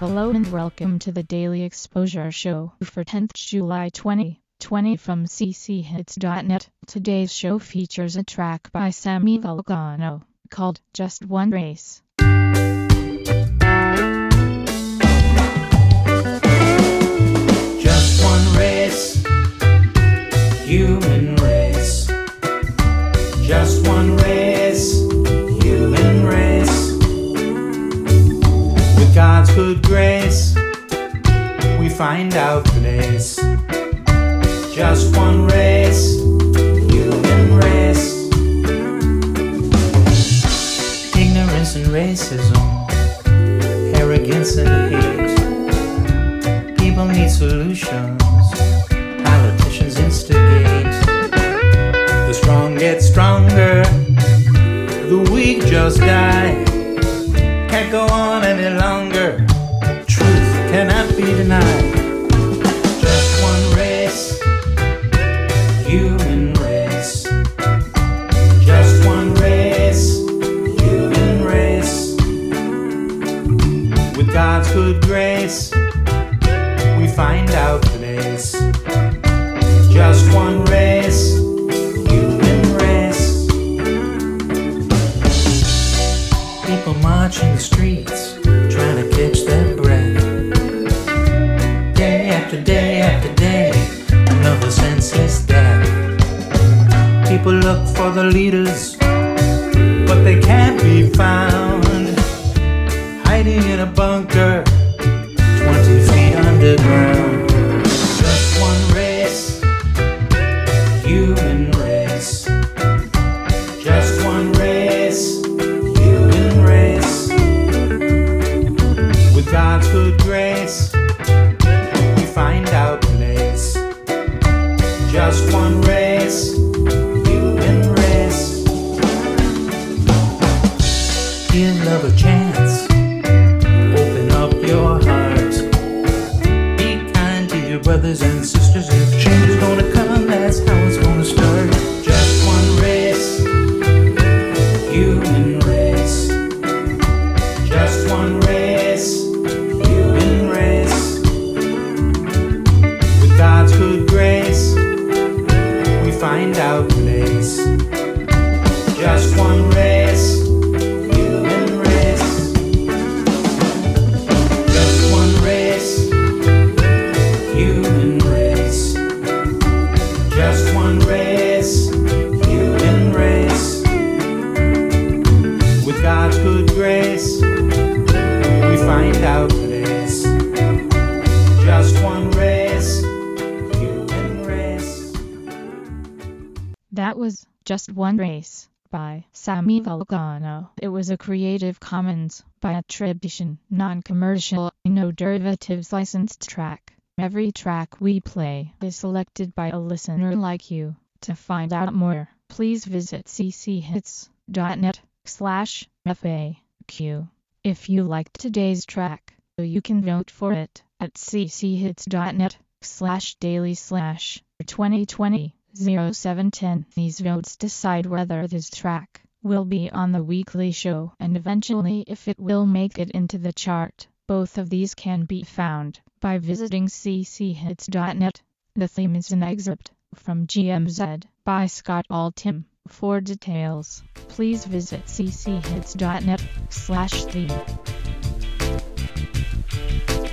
Hello and welcome to the Daily Exposure Show for 10th July 2020 from cchits.net. Today's show features a track by Sammy Vulcano called Just One Race. Just one race, human race. Just one race, human race. With God's good grace, we find our place. Just one race, human race. Ignorance and racism, arrogance and hate. People need solutions, politicians instigate. The strong get stronger, the weak just die. Can't go on any longer, truth cannot be denied. Just one race, human race. Just one race, human race. With God's good grace, we find our place. Just one race, human race. People march in the streets, trying to catch their breath. Day after day after day, another senseless death. People look for the leaders, but they can't be found. Hiding in a bunker, 20 feet underground. Just one race, human race. Just one race, human race. With God's good grace, we find our place. Just one race, human race. Give love a chance, open up your heart. Be kind to your brothers and sisters. If change is gonna come, that's how it's gonna start. Just one race, human race. Just one race, human race. With God's good grace, we find our place. Just one race, human race. Just one race, human race. Just one race, human race. With God's good grace, we find our place. Just one race, human race. That was Just One Race by Sammy Vulcano. It was a Creative Commons by attribution, non-commercial, no derivatives licensed track. Every track we play is selected by a listener like you. To find out more, please visit cchits.net/FAQ. If you liked today's track, you can vote for it at cchits.net/daily/2020-0710. These votes decide whether this track will be on the weekly show and eventually if it will make it into the chart. Both of these can be found by visiting cchits.net. The theme is an excerpt from GMZ by Scott Altham. For details, please visit cchits.net/theme.